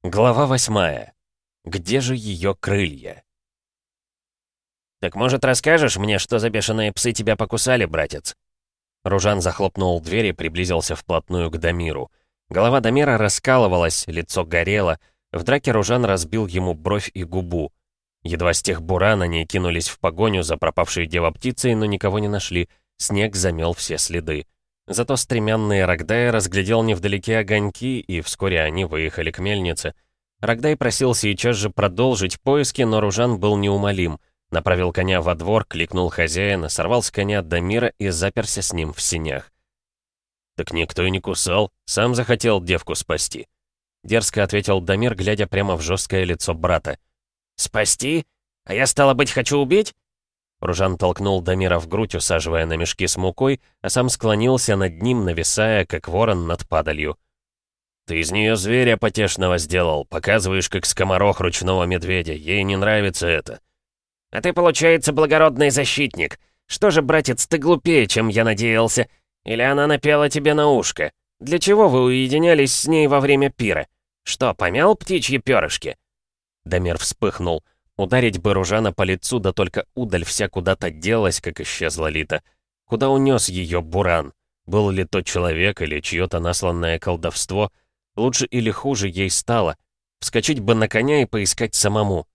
Глава 8. Где же ее крылья? «Так, может, расскажешь мне, что за бешеные псы тебя покусали, братец?» Ружан захлопнул дверь и приблизился вплотную к Дамиру. Голова Дамира раскалывалась, лицо горело. В драке Ружан разбил ему бровь и губу. Едва с тех буран они кинулись в погоню за пропавшей девоптицей, но никого не нашли. Снег замел все следы. Зато стремянный Рогдай разглядел невдалеке огоньки, и вскоре они выехали к мельнице. Рогдай просил сейчас же продолжить поиски, но Ружан был неумолим. Направил коня во двор, кликнул хозяина, сорвал с коня Дамира и заперся с ним в сенях. «Так никто и не кусал, сам захотел девку спасти», — дерзко ответил Дамир, глядя прямо в жесткое лицо брата. «Спасти? А я, стало быть, хочу убить?» Ружан толкнул Дамира в грудь, усаживая на мешки с мукой, а сам склонился над ним, нависая, как ворон над падалью. «Ты из нее зверя потешного сделал, показываешь, как скоморох ручного медведя, ей не нравится это». «А ты, получается, благородный защитник. Что же, братец, ты глупее, чем я надеялся? Или она напела тебе на ушко? Для чего вы уединялись с ней во время пира? Что, помял птичьи перышки?» Дамир вспыхнул. Ударить бы Ружана по лицу, да только удаль вся куда-то делась, как исчезла Лита. Куда унес ее Буран? Был ли то человек или чье-то насланное колдовство? Лучше или хуже ей стало? Вскочить бы на коня и поискать самому.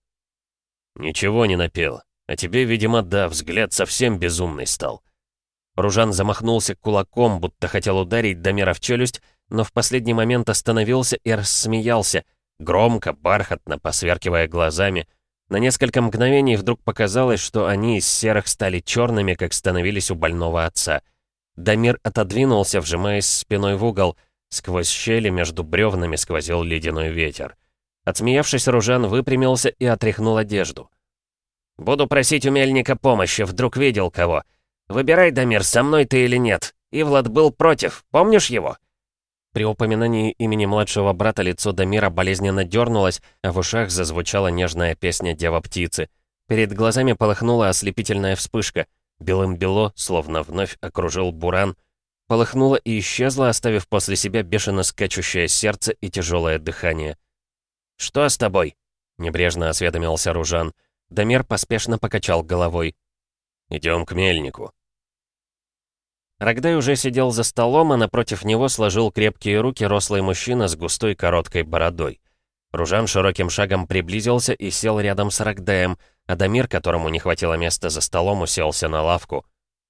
«Ничего не напела. А тебе, видимо, да, взгляд совсем безумный стал». Ружан замахнулся кулаком, будто хотел ударить Дамира в челюсть, но в последний момент остановился и рассмеялся, громко, бархатно, посверкивая глазами. На несколько мгновений вдруг показалось, что они из серых стали черными, как становились у больного отца. Дамир отодвинулся, вжимаясь спиной в угол. Сквозь щели между бревнами сквозил ледяной ветер. Отсмеявшись, Ружан выпрямился и отряхнул одежду. «Буду просить у мельника помощи, вдруг видел кого. Выбирай, Дамир, со мной ты или нет. Ивлад был против, помнишь его?» При упоминании имени младшего брата лицо Дамира болезненно дернулось, а в ушах зазвучала нежная песня Дева-птицы. Перед глазами полыхнула ослепительная вспышка. Белым-бело, словно вновь окружил Буран. Полыхнуло и исчезло, оставив после себя бешено скачущее сердце и тяжелое дыхание. «Что с тобой?» — небрежно осведомился Ружан. Дамир поспешно покачал головой. «Идем к мельнику». Рогдай уже сидел за столом, а напротив него сложил крепкие руки рослый мужчина с густой короткой бородой. Ружан широким шагом приблизился и сел рядом с Рогдаем, а Дамир, которому не хватило места за столом, уселся на лавку.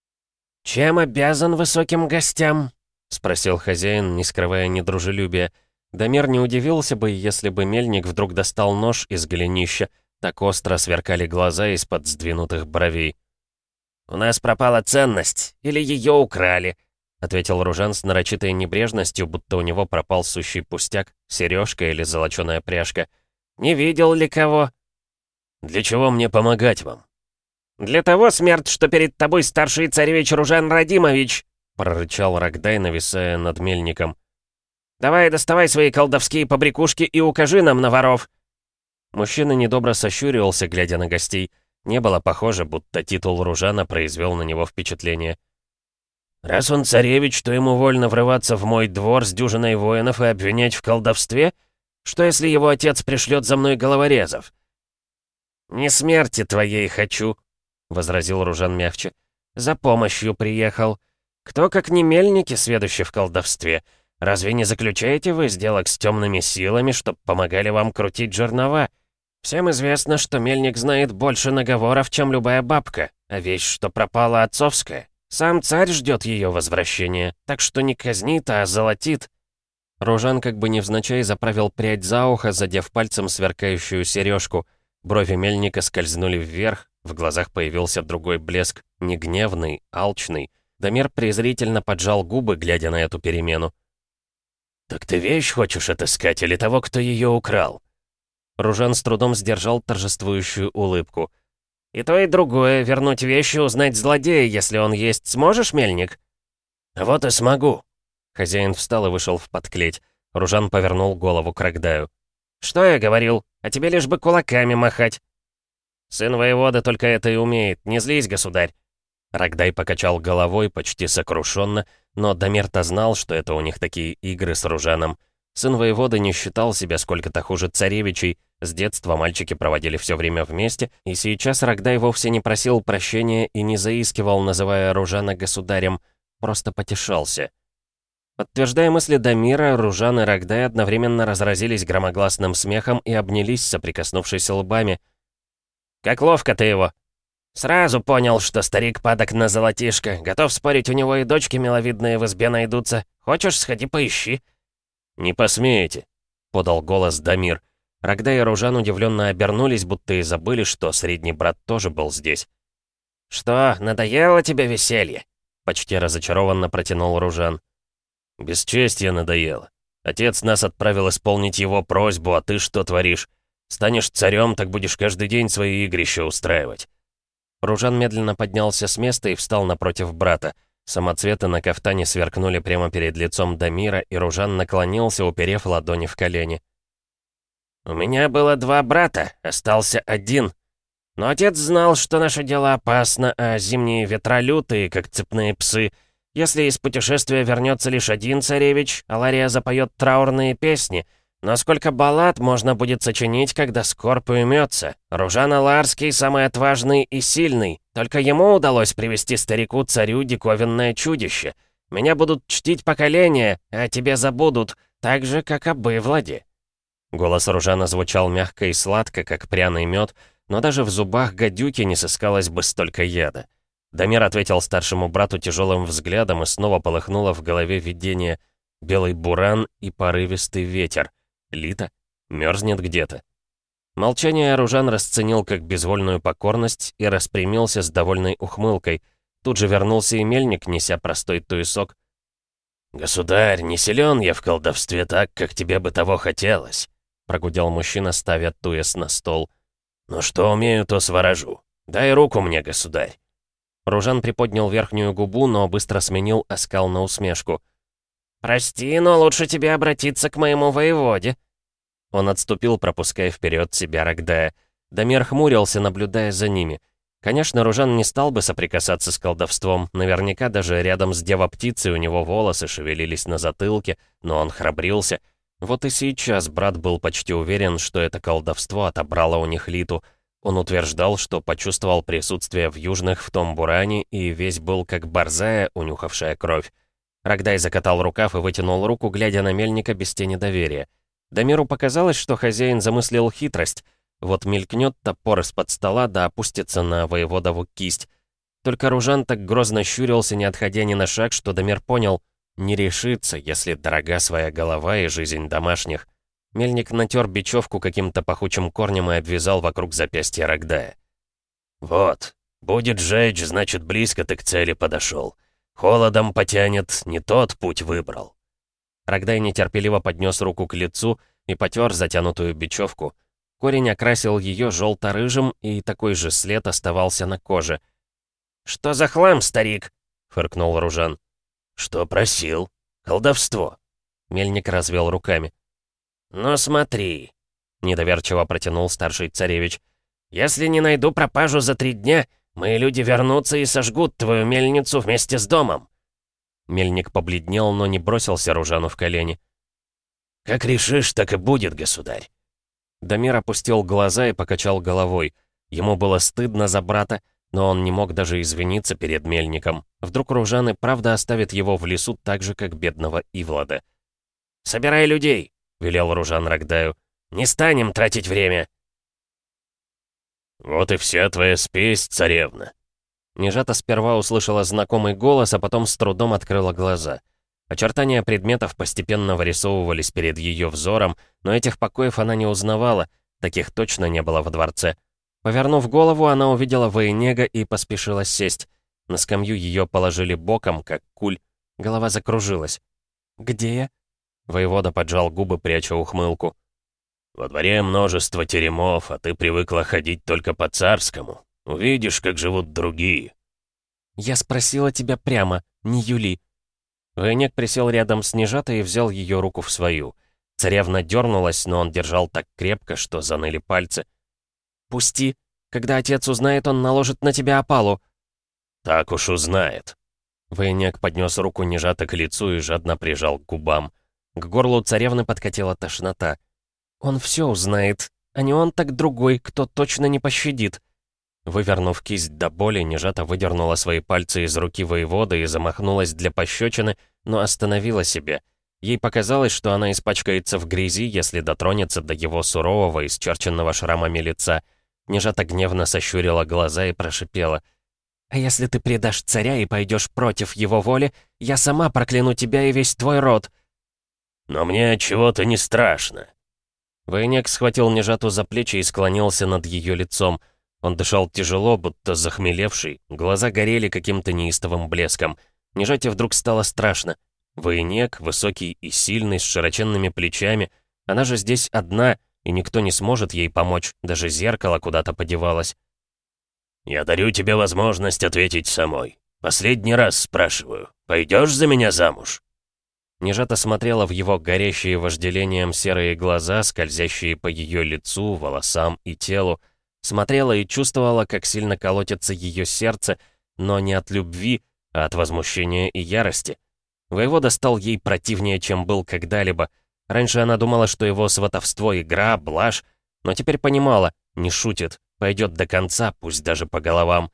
«Чем обязан высоким гостям?» — спросил хозяин, не скрывая недружелюбия. Дамир не удивился бы, если бы мельник вдруг достал нож из голенища, так остро сверкали глаза из-под сдвинутых бровей. «У нас пропала ценность, или ее украли», — ответил Ружан с нарочитой небрежностью, будто у него пропал сущий пустяк, сережка или золоченая пряжка. «Не видел ли кого?» «Для чего мне помогать вам?» «Для того, смерть, что перед тобой старший царевич Ружан Радимович», — прорычал Рогдай, нависая над мельником. «Давай, доставай свои колдовские побрякушки и укажи нам на воров». Мужчина недобро сощурился, глядя на гостей. Не было похоже, будто титул Ружана произвел на него впечатление. «Раз он царевич, то ему вольно врываться в мой двор с дюжиной воинов и обвинять в колдовстве? Что, если его отец пришлет за мной головорезов?» «Не смерти твоей хочу», — возразил Ружан мягче. «За помощью приехал. Кто, как не мельники, сведущий в колдовстве? Разве не заключаете вы сделок с темными силами, чтоб помогали вам крутить жернова? Всем известно, что мельник знает больше наговоров, чем любая бабка, а вещь, что пропала, отцовская. Сам царь ждет ее возвращения, так что не казнит, а золотит». Ружан как бы невзначай заправил прядь за ухо, задев пальцем сверкающую сережку. Брови мельника скользнули вверх, в глазах появился другой блеск, не гневный, алчный. Дамир презрительно поджал губы, глядя на эту перемену. «Так ты вещь хочешь отыскать или того, кто ее украл?» Ружан с трудом сдержал торжествующую улыбку. «И то, и другое, вернуть вещи, узнать злодея, если он есть, сможешь, мельник?» «Вот и смогу». Хозяин встал и вышел в подклеть. Ружан повернул голову к Рогдаю. «Что я говорил? А тебе лишь бы кулаками махать». «Сын воевода только это и умеет. Не злись, государь». Рогдай покачал головой почти сокрушенно, но Дамир-то знал, что это у них такие игры с Ружаном. Сын воеводы не считал себя сколько-то хуже царевичей, с детства мальчики проводили все время вместе, и сейчас Рогдай вовсе не просил прощения и не заискивал, называя Ружана государем, просто потешался. Подтверждая мысли Дамира, Ружан и Рогдай одновременно разразились громогласным смехом и обнялись, соприкоснувшись лбами. «Как ловко ты его!» «Сразу понял, что старик падок на золотишко. Готов спорить, у него и дочки миловидные в избе найдутся. Хочешь, сходи поищи». «Не посмеете», — подал голос Дамир. Рогдай и Ружан удивленно обернулись, будто и забыли, что средний брат тоже был здесь. «Что, надоело тебе веселье?» — почти разочарованно протянул Ружан. «Бесчестье надоело. Отец нас отправил исполнить его просьбу, а ты что творишь? Станешь царем, так будешь каждый день свои игрища устраивать». Ружан медленно поднялся с места и встал напротив брата. Самоцветы на кафтане сверкнули прямо перед лицом Дамира, и Ружан наклонился, уперев ладони в колени. «У меня было 2 брата, остался один. Но отец знал, что наше дело опасно, а зимние ветра лютые, как цепные псы. Если из путешествия вернется лишь один царевич, Алария запоет траурные песни. Но сколько баллад можно будет сочинить, когда скорбь уймется? Ружан Аларский самый отважный и сильный. Только ему удалось привести старику-царю диковинное чудище. Меня будут чтить поколения, а тебе забудут, так же, как об Ивладе». Голос Ружана звучал мягко и сладко, как пряный мед, но даже в зубах гадюки не сыскалось бы столько яда. Дамир ответил старшему брату тяжелым взглядом, и снова полыхнуло в голове видение: белый буран и порывистый ветер. Лита мерзнет где-то. Молчание Ружан расценил как безвольную покорность и распрямился с довольной ухмылкой. Тут же вернулся и мельник, неся простой туесок. «Государь, не силен я в колдовстве так, как тебе бы того хотелось», — прогудел мужчина, ставя туес на стол. «Но что умею, то сворожу. Дай руку мне, государь». Ружан приподнял верхнюю губу, но быстро сменил оскал на усмешку. «Прости, но лучше тебе обратиться к моему воеводе». Он отступил, пропуская вперед себя Рогдая. Дамир хмурился, наблюдая за ними. Конечно, Ружан не стал бы соприкасаться с колдовством. Наверняка даже рядом с Дева-птицей у него волосы шевелились на затылке, но он храбрился. Вот и сейчас брат был почти уверен, что это колдовство отобрало у них Литу. Он утверждал, что почувствовал присутствие в южных в том буране, и весь был как борзая, унюхавшая кровь. Рогдай закатал рукав и вытянул руку, глядя на мельника без тени доверия. Дамиру показалось, что хозяин замыслил хитрость. Вот мелькнет топор из-под стола, да опустится на воеводову кисть. Только Ружан так грозно щурился, не отходя ни на шаг, что Дамир понял — не решится, если дорога своя голова и жизнь домашних. Мельник натер бечевку каким-то пахучим корнем и обвязал вокруг запястья Рогдая. «Вот, будет жечь, значит, близко ты к цели подошел. Холодом потянет, не тот путь выбрал». Рогдай нетерпеливо поднес руку к лицу и потер затянутую бечевку. Корень окрасил ее желто-рыжим, и такой же след оставался на коже. «Что за хлам, старик?» — фыркнул Ружан. «Что просил? Колдовство». Мельник развел руками. «Ну смотри», — недоверчиво протянул старший царевич. «Если не найду пропажу за 3 дня, мои люди вернутся и сожгут твою мельницу вместе с домом». Мельник побледнел, но не бросился Ружану в колени. «Как решишь, так и будет, государь». Дамир опустил глаза и покачал головой. Ему было стыдно за брата, но он не мог даже извиниться перед мельником. Вдруг Ружан и правда оставит его в лесу так же, как бедного Ивлада. «Собирай людей», — велел Ружан Рогдаю. «Не станем тратить время». «Вот и вся твоя спесь, царевна». Нежата сперва услышала знакомый голос, а потом с трудом открыла глаза. Очертания предметов постепенно вырисовывались перед ее взором, но этих покоев она не узнавала, таких точно не было во дворце. Повернув голову, она увидела Военега и поспешила сесть. На скамью ее положили боком, как куль. Голова закружилась. «Где я?» Воевода поджал губы, пряча ухмылку. «Во дворе множество теремов, а ты привыкла ходить только по-царскому. Увидишь, как живут другие». «Я спросила тебя прямо, не Юли». Военег присел рядом с Нежатой и взял ее руку в свою. Царевна дернулась, но он держал так крепко, что заныли пальцы. «Пусти. Когда отец узнает, он наложит на тебя опалу». «Так уж узнает». Военег поднес руку Нежаты к лицу и жадно прижал к губам. К горлу царевны подкатила тошнота. «Он все узнает, а не он так другой, кто точно не пощадит». Вывернув кисть до боли, Нежата выдернула свои пальцы из руки воевода и замахнулась для пощечины, но остановила себя. Ей показалось, что она испачкается в грязи, если дотронется до его сурового, исчерченного шрамами лица. Нежата гневно сощурила глаза и прошипела: «А если ты предашь царя и пойдешь против его воли, я сама прокляну тебя и весь твой род». «Но мне чего-то не страшно». Военек схватил Нежату за плечи и склонился над ее лицом. Он дышал тяжело, будто захмелевший, глаза горели каким-то неистовым блеском. Нежате вдруг стало страшно. Военек, высокий и сильный, с широченными плечами. Она же здесь одна, и никто не сможет ей помочь, даже зеркало куда-то подевалось. «Я дарю тебе возможность ответить самой. Последний раз спрашиваю, пойдешь за меня замуж?» Нежата смотрела в его горящие вожделением серые глаза, скользящие по ее лицу, волосам и телу. Смотрела и чувствовала, как сильно колотится ее сердце, но не от любви, а от возмущения и ярости. Воевода стал ей противнее, чем был когда-либо. Раньше она думала, что его сватовство — игра, блажь, но теперь понимала, не шутит, пойдет до конца, пусть даже по головам.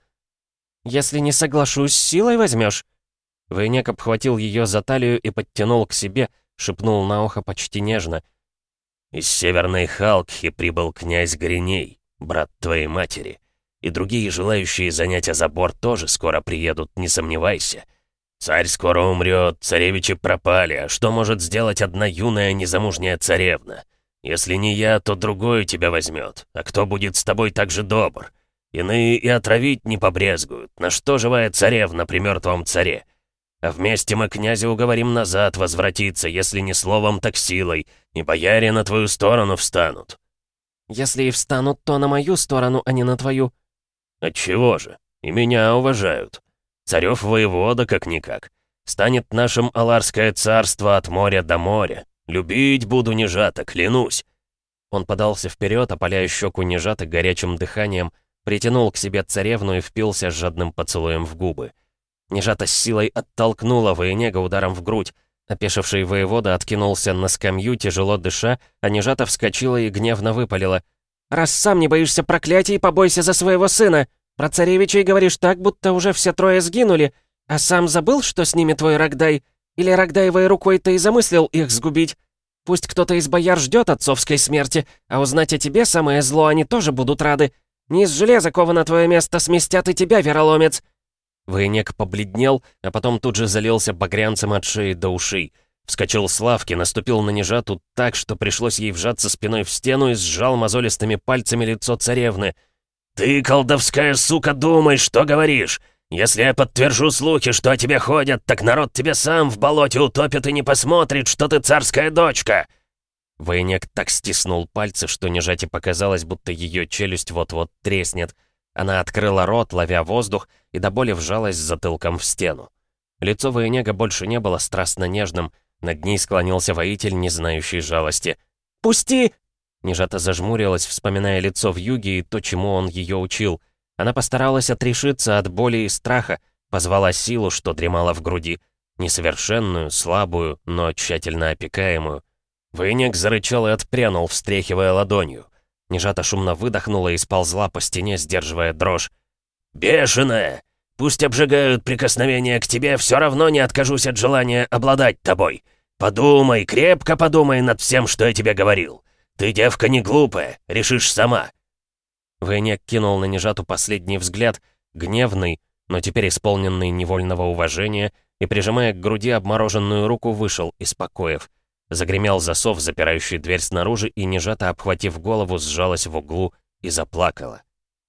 «Если не соглашусь, силой возьмешь?» Военек обхватил ее за талию и подтянул к себе, шепнул на ухо почти нежно. «Из Северной Халкхи прибыл князь Гриней, брат твоей матери, и другие желающие занять Азабор тоже скоро приедут, не сомневайся. Царь скоро умрет, царевичи пропали, а что может сделать одна юная незамужняя царевна? Если не я, то другой тебя возьмет, а кто будет с тобой так же добр? Иные и отравить не побрезгуют, на что живая царевна при мертвом царе? А вместе мы князя уговорим назад возвратиться, если не словом, так силой, и бояре на твою сторону встанут». «Если и встанут, то на мою сторону, а не на твою». «Отчего же? И меня уважают. Царев воевода, как-никак. Станет нашим Аларское царство от моря до моря. Любить буду Нежата, клянусь». Он подался вперед, опаляя щеку Нежаты горячим дыханием, притянул к себе царевну и впился с жадным поцелуем в губы. Нежата с силой оттолкнула Военега ударом в грудь. Опешивший воевода откинулся на скамью, тяжело дыша, а Нежата вскочила и гневно выпалила: «Раз сам не боишься проклятий, побойся за своего сына! Про царевичей говоришь так, будто уже все трое сгинули, а сам забыл, что с ними твой Рогдай? Или Рогдаевой рукой ты и замыслил их сгубить? Пусть кто-то из бояр ждет отцовской смерти, а узнать о тебе самое зло они тоже будут рады. Не из железа ковано твое место, сместят и тебя, вероломец!» Военек побледнел, а потом тут же залился багрянцем от шеи до ушей. Вскочил с лавки, наступил на Нежату так, что пришлось ей вжаться спиной в стену и сжал мозолистыми пальцами лицо царевны. «Ты, колдовская сука, думай, что говоришь! Если я подтвержу слухи, что о тебе ходят, так народ тебя сам в болоте утопит и не посмотрит, что ты царская дочка!» Военек так стиснул пальцы, что Нежате показалось, будто ее челюсть вот-вот треснет. Она открыла рот, ловя воздух, и до боли вжалась затылком в стену. Лицо Военега больше не было страстно нежным, над ней склонился воитель, не знающий жалости. «Пусти!» Нежата зажмурилась, вспоминая лицо вьюги и то, чему он ее учил. Она постаралась отрешиться от боли и страха, позвала силу, что дремала в груди. Несовершенную, слабую, но тщательно опекаемую. Военек зарычал и отпрянул, встряхивая ладонью. Нежата шумно выдохнула и сползла по стене, сдерживая дрожь. «Бешеная! Пусть обжигают прикосновения к тебе, все равно не откажусь от желания обладать тобой. Подумай, крепко подумай над всем, что я тебе говорил. Ты девка не глупая, решишь сама». Военек кинул на Нежату последний взгляд, гневный, но теперь исполненный невольного уважения, и, прижимая к груди обмороженную руку, вышел из покоев. Загремел засов, запирающий дверь снаружи, и Нежата, обхватив голову, сжалась в углу и заплакала.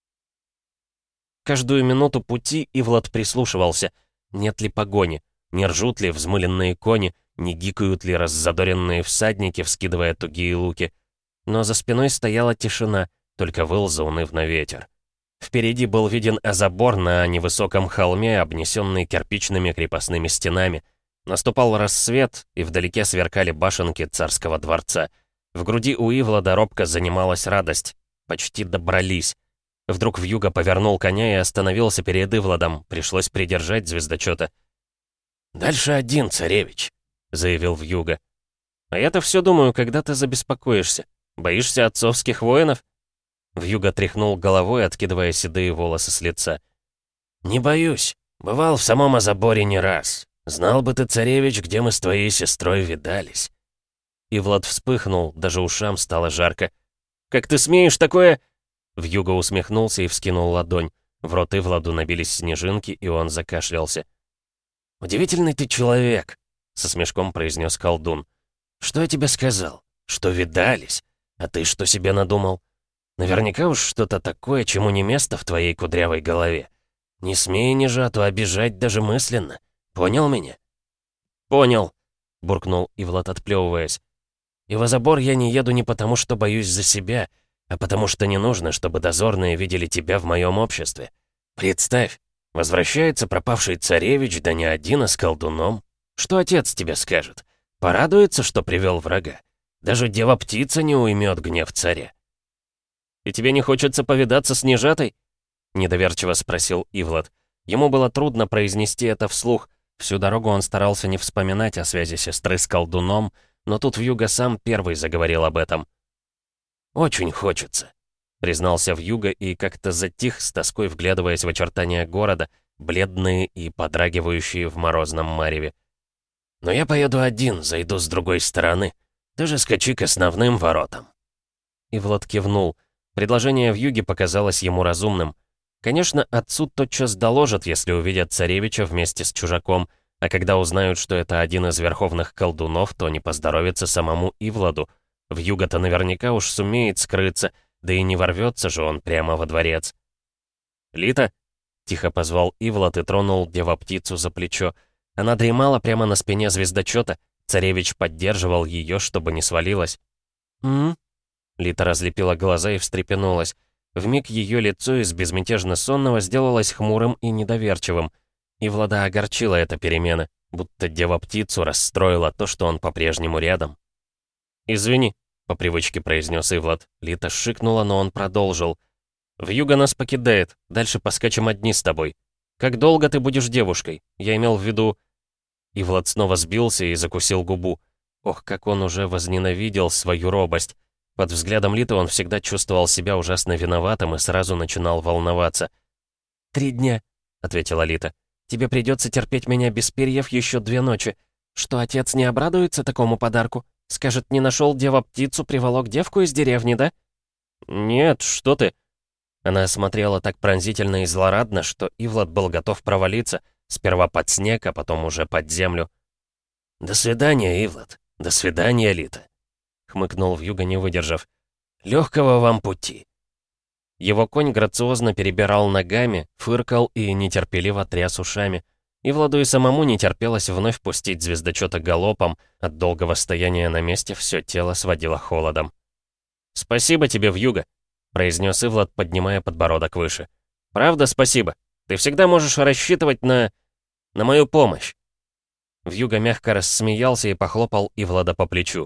Каждую минуту пути Ивлад прислушивался, нет ли погони, не ржут ли взмыленные кони, не гикают ли раззадоренные всадники, вскидывая тугие луки. Но за спиной стояла тишина, только выл заунывно ветер. Впереди был виден Азабор на невысоком холме, обнесенный кирпичными крепостными стенами. Наступал рассвет, и вдалеке сверкали башенки царского дворца. В груди у Ивлада робко занималась радость. Почти добрались. Вдруг вьюга повернул коня и остановился перед Ивладом. Пришлось придержать звездочета. «Дальше один, царевич», — заявил вьюга. А я-то все думаю, когда ты забеспокоишься. Боишься отцовских воинов?» Вьюга тряхнул головой, откидывая седые волосы с лица. «Не боюсь. Бывал в самом Азаборе не раз. Знал бы ты, царевич, где мы с твоей сестрой видались». И Влад вспыхнул, даже ушам стало жарко. «Как ты смеешь такое...» Вьюга усмехнулся и вскинул ладонь. В рот Ивладу набились снежинки, и он закашлялся. «Удивительный ты человек», — со смешком произнес колдун. «Что я тебе сказал? Что видались? А ты что себе надумал? Наверняка уж что-то такое, чему не место в твоей кудрявой голове. Не смей Нежату обижать даже мысленно. Понял меня?» «Понял», — буркнул Ивлад, отплевываясь. «И в Азабор я не еду не потому, что боюсь за себя, а потому что не нужно, чтобы дозорные видели тебя в моем обществе. Представь, возвращается пропавший царевич, да не один, а с колдуном. Что отец тебе скажет? Порадуется, что привел врага. Даже дева-птица не уймет гнев царя». «И тебе не хочется повидаться с Нежатой?» — недоверчиво спросил Ивлад. Ему было трудно произнести это вслух. Всю дорогу он старался не вспоминать о связи сестры с колдуном, но тут Вьюга сам первый заговорил об этом. «Очень хочется», — признался Вьюга и как-то затих, с тоской вглядываясь в очертания города, бледные и подрагивающие в морозном мареве. «Но я поеду один, зайду с другой стороны. Ты же скачи к основным воротам». Ивлад кивнул. Предложение Вьюги показалось ему разумным. Конечно, отцу тотчас доложат, если увидят царевича вместе с чужаком, а когда узнают, что это один из верховных колдунов, то не поздоровится самому Ивладу. Вьюга-то наверняка уж сумеет скрыться, да и не ворвется же он прямо во дворец. «Лита?» — тихо позвал Ивлад и тронул дева-птицу за плечо. Она дремала прямо на спине звездочета. Царевич поддерживал ее, чтобы не свалилась. «М-м?» Лита разлепила глаза и встрепенулась. Вмиг ее лицо из безмятежно сонного сделалось хмурым и недоверчивым. И Влада огорчила эта перемена, будто дева-птицу расстроила то, что он по-прежнему рядом. «Извини», — по привычке произнес Ивлад. Лита шикнула, но он продолжил. «Вьюга нас покидает, дальше поскачем одни с тобой. Как долго ты будешь девушкой? Я имел в виду...» Ивлад снова сбился и закусил губу. Ох, как он уже возненавидел свою робость. Под взглядом Литы он всегда чувствовал себя ужасно виноватым и сразу начинал волноваться. «3 дня», — ответила Лита. «Тебе придется терпеть меня без перьев еще 2 ночи. Что, отец не обрадуется такому подарку? Скажет, не нашел дева-птицу, приволок девку из деревни, да?» «Нет, что ты?» Она смотрела так пронзительно и злорадно, что Ивлад был готов провалиться, сперва под снег, а потом уже под землю. «До свидания, Ивлад. До свидания, Лита», — хмыкнул Вьюга, не выдержав. «Легкого вам пути». Его конь грациозно перебирал ногами, фыркал и нетерпеливо тряс ушами. И Владу и самому не терпелось вновь пустить звездочета галопом, от долгого стояния на месте все тело сводило холодом. «Спасибо тебе, Вьюга», — произнес Ивлад, поднимая подбородок выше. «Правда, спасибо. Ты всегда можешь рассчитывать на мою помощь». Вьюга мягко рассмеялся и похлопал Ивлада по плечу.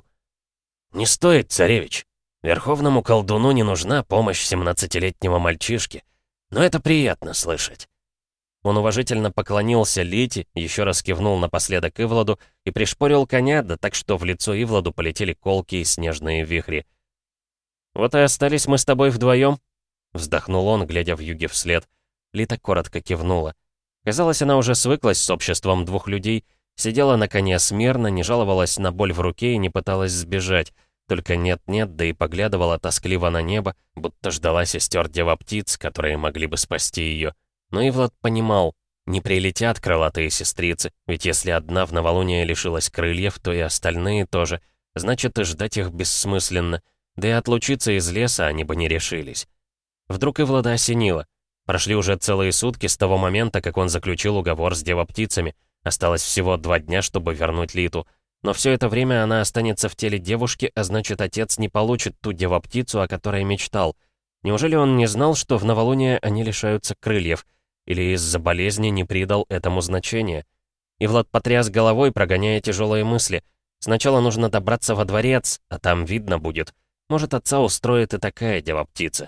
«Не стоит, царевич. Верховному колдуну не нужна помощь 17-летнего мальчишки. Но это приятно слышать». Он уважительно поклонился Лите, еще раз кивнул напоследок Ивладу и пришпорил коня, да так что в лицо Ивладу полетели колкие снежные вихри. «Вот и остались мы с тобой вдвоем», — вздохнул он, глядя Вьюге вслед. Лита коротко кивнула. Казалось, она уже свыклась с обществом 2 людей, сидела на коне смирно, не жаловалась на боль в руке и не пыталась сбежать. Только нет-нет, да и поглядывала тоскливо на небо, будто ждала сестер дева-птиц, которые могли бы спасти ее. Но Ивлад понимал, не прилетят крылатые сестрицы, ведь если одна в новолуние лишилась крыльев, то и остальные тоже. Значит, и ждать их бессмысленно. Да и отлучиться из леса они бы не решились. Вдруг Ивлада осенило. Прошли уже целые сутки с того момента, как он заключил уговор с дева-птицами. Осталось всего 2 дня, чтобы вернуть Литу. Но все это время она останется в теле девушки, а значит, отец не получит ту дева-птицу, о которой мечтал. Неужели он не знал, что в новолуние они лишаются крыльев? Или из-за болезни не придал этому значения? И Влад потряс головой, прогоняя тяжелые мысли. Сначала нужно добраться во дворец, а там видно будет. Может, отца устроит и такая дева-птица.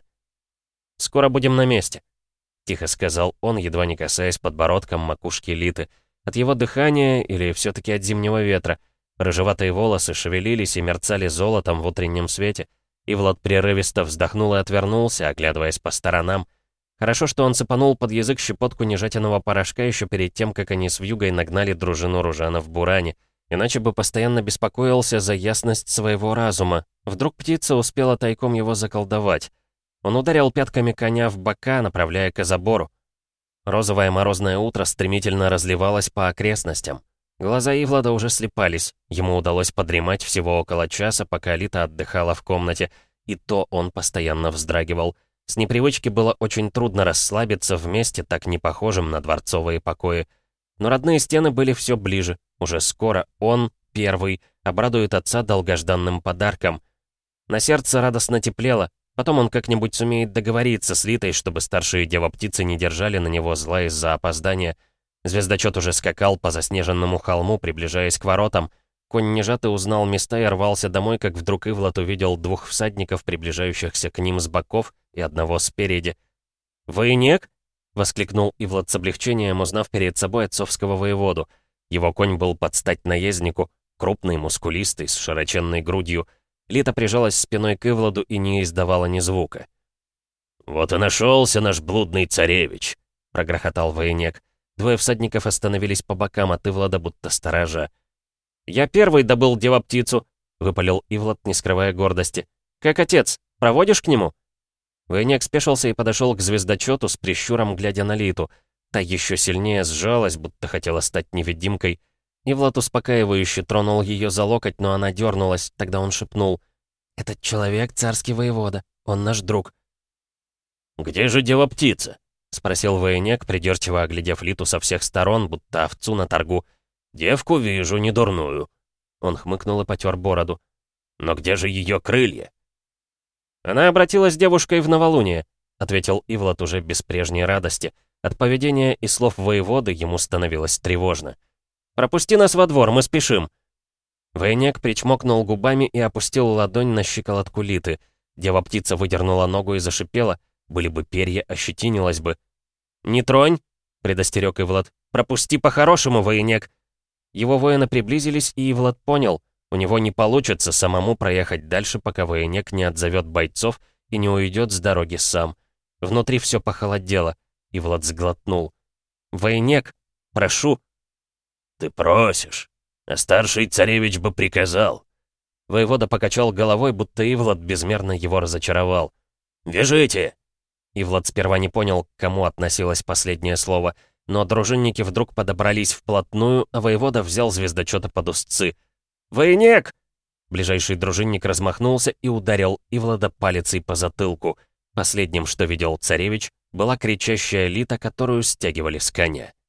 «Скоро будем на месте», — тихо сказал он, едва не касаясь подбородком макушки Литы. От его дыхания или все-таки от зимнего ветра. Рыжеватые волосы шевелились и мерцали золотом в утреннем свете. Ивлад прерывисто вздохнул и отвернулся, оглядываясь по сторонам. Хорошо, что он цепанул под язык щепотку нежатиного порошка еще перед тем, как они с вьюгой нагнали дружину Ружана в буране. Иначе бы постоянно беспокоился за ясность своего разума. Вдруг птица успела тайком его заколдовать. Он ударил пятками коня в бока, направляя к забору. Розовое морозное утро стремительно разливалось по окрестностям. Глаза Ивлада уже слепались. Ему удалось подремать всего около часа, пока Лита отдыхала в комнате, и то он постоянно вздрагивал. С непривычки было очень трудно расслабиться в месте, так не похожем на дворцовые покои. Но родные стены были все ближе. Уже скоро он, первый, обрадует отца долгожданным подарком. На сердце радостно теплело. Потом он как-нибудь сумеет договориться с Литой, чтобы старшие дева-птицы не держали на него зла из-за опоздания. Звездочет уже скакал по заснеженному холму, приближаясь к воротам. Конь нежатый узнал места и рвался домой, как вдруг Ивлад увидел двух всадников, приближающихся к ним с боков, и одного спереди. «Военек?» — воскликнул Ивлад с облегчением, узнав перед собой отцовского воеводу. Его конь был под стать наезднику, крупный, мускулистый, с широченной грудью. Лита прижалась спиной к Ивладу и не издавала ни звука. «Вот и нашелся наш блудный царевич!» — прогрохотал военек. Двое всадников остановились по бокам от Ивлада, будто сторожа. «Я первый добыл дева-птицу!» — выпалил Ивлад, не скрывая гордости. «Как отец? Проводишь к нему?» Военек спешился и подошел к звездочету с прищуром, глядя на Литу. Та еще сильнее сжалась, будто хотела стать невидимкой. Ивлад успокаивающе тронул ее за локоть, но она дернулась. Тогда он шепнул: «Этот человек — царский воевода. Он наш друг». «Где же дева-птица?» — спросил военек, придирчиво оглядев Литу со всех сторон, будто овцу на торгу. «Девку вижу, не дурную». Он хмыкнул и потер бороду. «Но где же ее крылья?» «Она обратилась девушкой в новолуние», — ответил Ивлад уже без прежней радости. От поведения и слов воеводы ему становилось тревожно. «Пропусти нас во двор, мы спешим». Военек причмокнул губами и опустил ладонь на щиколотку Литы. Дева-птица выдернула ногу и зашипела. Были бы перья, ощетинилась бы. «Не тронь!» — предостерег Ивлад. «Пропусти по-хорошему, военек!» Его воины приблизились, и Ивлад понял. У него не получится самому проехать дальше, пока военек не отзовет бойцов и не уйдет с дороги сам. Внутри все похолодело. Ивлад сглотнул. «Военек, прошу!» «Ты просишь, а старший царевич бы приказал». Воевода покачал головой, будто Ивлад безмерно его разочаровал. «Вяжите!» Ивлад сперва не понял, к кому относилось последнее слово, но дружинники вдруг подобрались вплотную, а воевода взял звездочета под узцы. «Военек!» Ближайший дружинник размахнулся и ударил Ивлада палицей по затылку. Последним, что видел царевич, была кричащая Лита, которую стягивали с коня.